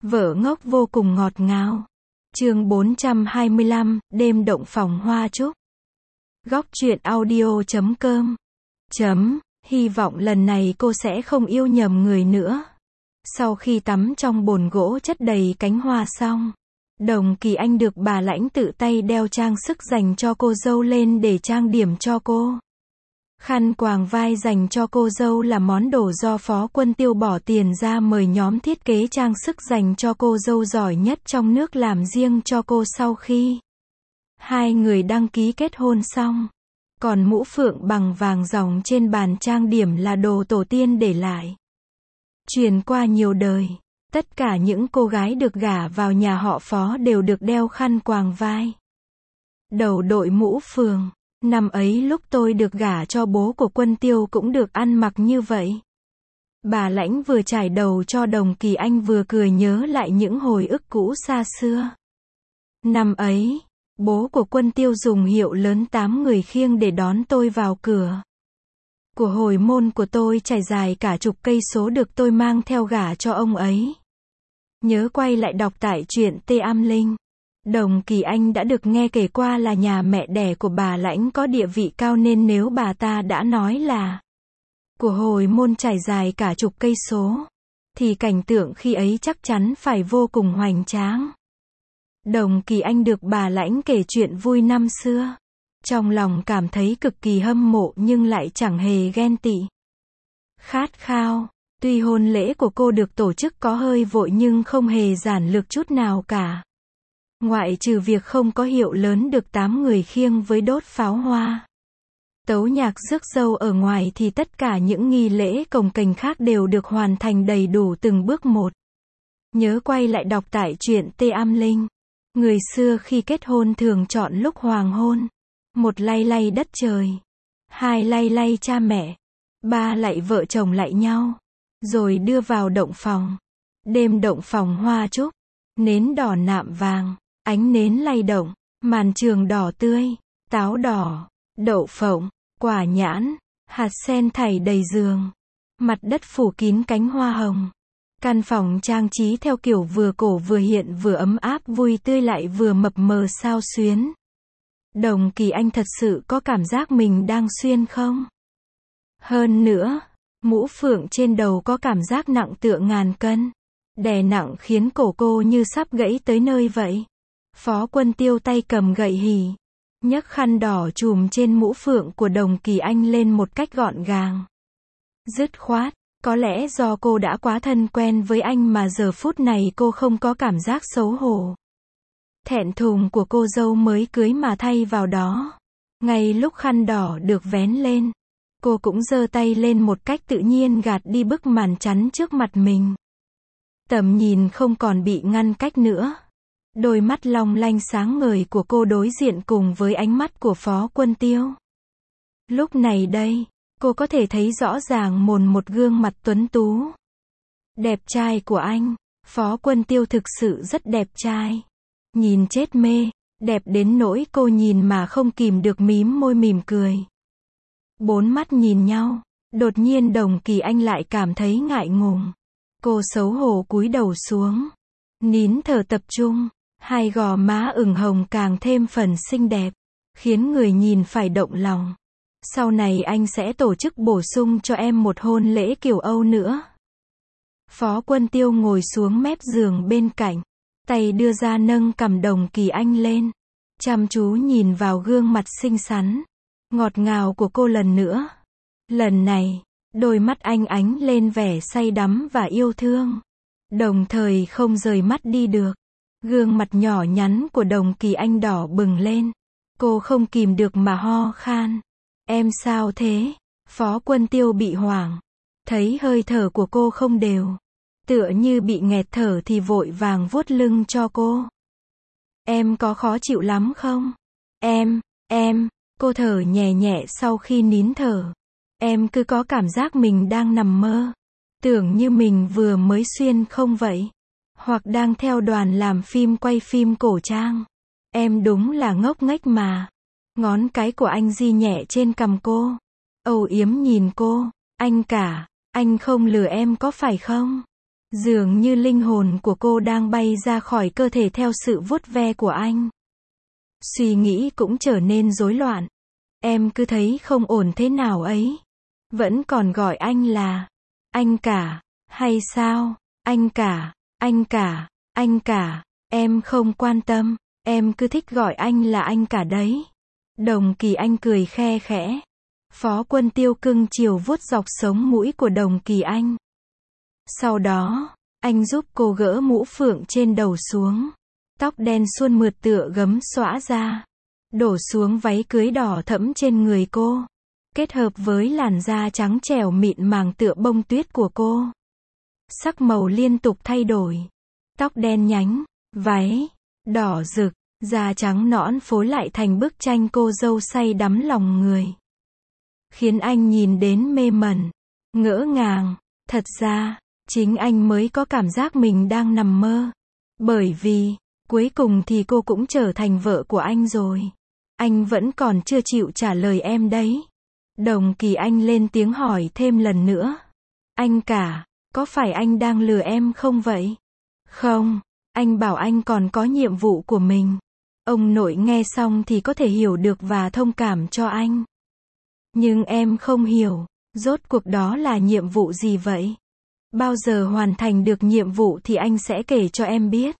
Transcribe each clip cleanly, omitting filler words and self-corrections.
Vợ ngốc vô cùng ngọt ngào. Chương 425, đêm động phòng hoa trúc. Góc truyện audio.com. Hy vọng lần này cô sẽ không yêu nhầm người nữa. Sau khi tắm trong bồn gỗ chất đầy cánh hoa xong, Đồng Kỳ Anh được bà Lãnh tự tay đeo trang sức dành cho cô dâu lên để trang điểm cho cô. Khăn quàng vai dành cho cô dâu là món đồ do Phó Quân Tiêu bỏ tiền ra mời nhóm thiết kế trang sức dành cho cô dâu giỏi nhất trong nước làm riêng cho cô sau khi hai người đăng ký kết hôn xong. Còn mũ phượng bằng vàng ròng trên bàn trang điểm là đồ tổ tiên để lại, truyền qua nhiều đời. Tất cả những cô gái được gả vào nhà họ Phó đều được đeo khăn quàng vai, đầu đội mũ phượng. Năm ấy lúc tôi được gả cho bố của Quân Tiêu cũng được ăn mặc như vậy. Bà Lãnh vừa chải đầu cho Đồng Kỳ Anh vừa cười nhớ lại những hồi ức cũ xa xưa. Năm ấy, bố của Quân Tiêu dùng hiệu lớn 8 người khiêng để đón tôi vào cửa của hồi môn của tôi trải dài cả chục cây số được tôi mang theo gả cho ông ấy. Nhớ quay lại đọc tại truyện Tê Am Linh. Đồng Kỳ Anh đã được nghe kể qua là nhà mẹ đẻ của bà Lãnh có địa vị cao nên nếu bà ta đã nói là của hồi môn trải dài cả chục cây số, thì cảnh tượng khi ấy chắc chắn phải vô cùng hoành tráng. Đồng Kỳ Anh được bà Lãnh kể chuyện vui năm xưa. Trong lòng cảm thấy cực kỳ hâm mộ nhưng lại chẳng hề ghen tị. Khát khao. Tuy hôn lễ của cô được tổ chức có hơi vội nhưng không hề giản lược chút nào cả. Ngoại trừ việc không có hiệu lớn được 8 người khiêng với đốt pháo hoa, tấu nhạc rước dâu ở ngoài thì tất cả những nghi lễ cồng kềnh khác đều được hoàn thành đầy đủ từng bước một. Nhớ quay lại đọc tại truyện Tê Am Linh. Người xưa khi kết hôn thường chọn lúc hoàng hôn. 1 lay lay đất trời, 2 lay lay cha mẹ, 3 lạy vợ chồng lạy nhau, rồi đưa vào động phòng. Đêm động phòng hoa trúc, nến đỏ nạm vàng, ánh nến lay động, màn trường đỏ tươi, táo đỏ, đậu phộng, quả nhãn, hạt sen thảy đầy giường. Mặt đất phủ kín cánh hoa hồng. Căn phòng trang trí theo kiểu vừa cổ vừa hiện vừa ấm áp vui tươi lại vừa mập mờ xao xuyến. Đồng Kỳ Anh thật sự có cảm giác mình đang xuyên không? Hơn nữa, mũ phượng trên đầu có cảm giác nặng tựa ngàn cân. Đè nặng khiến cổ cô như sắp gãy tới nơi vậy. Phó Quân Tiêu tay cầm gậy hì, nhấc khăn đỏ trùm trên mũ phượng của Đồng Kỳ Anh lên một cách gọn gàng, dứt khoát. Có lẽ do cô đã quá thân quen với anh mà giờ phút này cô không có cảm giác xấu hổ, thẹn thùng của cô dâu mới cưới mà thay vào đó. Ngay lúc khăn đỏ được vén lên, cô cũng giơ tay lên một cách tự nhiên gạt đi bức màn chắn trước mặt mình. Tầm nhìn không còn bị ngăn cách nữa. Đôi mắt long lanh sáng ngời của cô đối diện cùng với ánh mắt của Phó Quân Tiêu. Lúc này đây, cô có thể thấy rõ ràng một gương mặt tuấn tú, đẹp trai của anh. Phó Quân Tiêu thực sự rất đẹp trai. Nhìn chết mê, đẹp đến nỗi cô nhìn mà không kìm được mím môi mỉm cười. 4 mắt nhìn nhau, đột nhiên Đồng Kỳ Anh lại cảm thấy ngại ngùng. Cô xấu hổ cúi đầu xuống, nín thở tập trung. 2 gò má ửng hồng càng thêm phần xinh đẹp, khiến người nhìn phải động lòng. Sau này anh sẽ tổ chức bổ sung cho em một hôn lễ kiểu Âu nữa. Phó Quân Tiêu ngồi xuống mép giường bên cạnh, tay đưa ra nâng cằm Đồng Kỳ Anh lên, chăm chú nhìn vào gương mặt xinh xắn, ngọt ngào của cô lần nữa. Lần này, đôi mắt anh ánh lên vẻ say đắm và yêu thương, đồng thời không rời mắt đi được. Gương mặt nhỏ nhắn của Đồng Kỳ Anh đỏ bừng lên. Cô không kìm được mà ho khan. Em sao thế? Phó Quân Tiêu bị hoảng. Thấy hơi thở của cô không đều, tựa như bị nghẹt thở thì vội vàng vuốt lưng cho cô. Em có khó chịu lắm không? Em, cô thở nhẹ nhẹ sau khi nín thở. Em cứ có cảm giác mình đang nằm mơ. Tưởng như mình vừa mới xuyên không vậy? Hoặc đang theo đoàn làm phim quay phim cổ trang. Em đúng là ngốc nghếch mà. Ngón cái của anh di nhẹ trên cằm cô, âu yếm nhìn cô. Anh không lừa em có phải không? Dường như linh hồn của cô đang bay ra khỏi cơ thể theo sự vuốt ve của anh. Suy nghĩ cũng trở nên rối loạn. Em cứ thấy không ổn thế nào ấy. Vẫn còn gọi anh là anh cả, hay sao? Anh cả, anh cả, anh cả. Em không quan tâm, em cứ thích gọi anh là anh cả đấy. Đồng Kỳ Anh cười khe khẽ. Phó Quân Tiêu cưng chiều vuốt dọc sống mũi của Đồng Kỳ Anh. Sau đó, anh giúp cô gỡ mũ phượng trên đầu xuống. Tóc đen suôn mượt tựa gấm xõa ra, đổ xuống váy cưới đỏ thẫm trên người cô, kết hợp với làn da trắng trẻo mịn màng tựa bông tuyết của cô. Sắc màu liên tục thay đổi. Tóc đen nhánh, váy đỏ rực, da trắng nõn phối lại thành bức tranh cô dâu say đắm lòng người. Khiến anh nhìn đến mê mẩn, ngỡ ngàng. Thật ra, chính anh mới có cảm giác mình đang nằm mơ. Bởi vì, cuối cùng thì cô cũng trở thành vợ của anh rồi. Anh vẫn còn chưa chịu trả lời em đấy. Đồng Kỳ Anh lên tiếng hỏi thêm lần nữa. Anh cả, có phải anh đang lừa em không vậy? Không, anh bảo anh còn có nhiệm vụ của mình. Ông nội nghe xong thì có thể hiểu được và thông cảm cho anh. Nhưng em không hiểu, rốt cuộc đó là nhiệm vụ gì vậy? Bao giờ hoàn thành được nhiệm vụ thì anh sẽ kể cho em biết.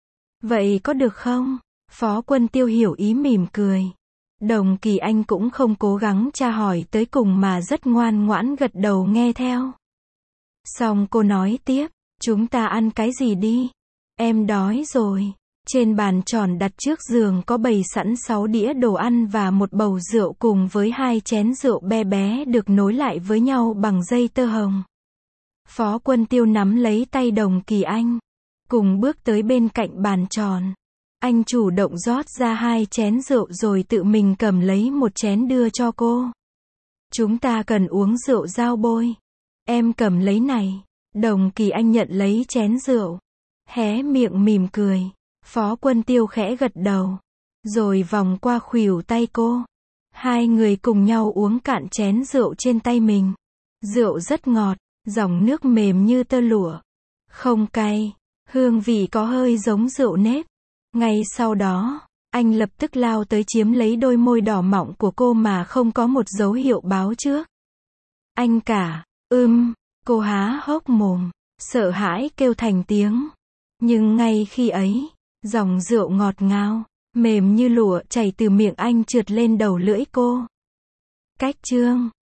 Vậy có được không? Phó Quân Tiêu hiểu ý mỉm cười. Đồng Kỳ Anh cũng không cố gắng tra hỏi tới cùng mà rất ngoan ngoãn gật đầu nghe theo. Xong cô nói tiếp, chúng ta ăn cái gì đi? Em đói rồi. Trên bàn tròn đặt trước giường có bày sẵn 6 đĩa đồ ăn và một bầu rượu cùng với 2 chén rượu be bé được nối lại với nhau bằng dây tơ hồng. Phó Quân Tiêu nắm lấy tay Đồng Kỳ Anh, cùng bước tới bên cạnh bàn tròn. Anh chủ động rót ra 2 chén rượu rồi tự mình cầm lấy một chén đưa cho cô. Chúng ta cần uống rượu giao bôi. Em cầm lấy này. Đồng Kỳ Anh nhận lấy chén rượu, hé miệng mỉm cười. Phó Quân Tiêu khẽ gật đầu, rồi vòng qua khuỷu tay cô. Hai người cùng nhau uống cạn chén rượu trên tay mình. Rượu rất ngọt, dòng nước mềm như tơ lụa, không cay, hương vị có hơi giống rượu nếp. Ngay sau đó, anh lập tức lao tới chiếm lấy đôi môi đỏ mọng của cô mà không có một dấu hiệu báo trước. Anh cả, cô há hốc mồm, sợ hãi kêu thành tiếng. Nhưng ngay khi ấy, dòng rượu ngọt ngào, mềm như lụa chảy từ miệng anh trượt lên đầu lưỡi cô. Cách chương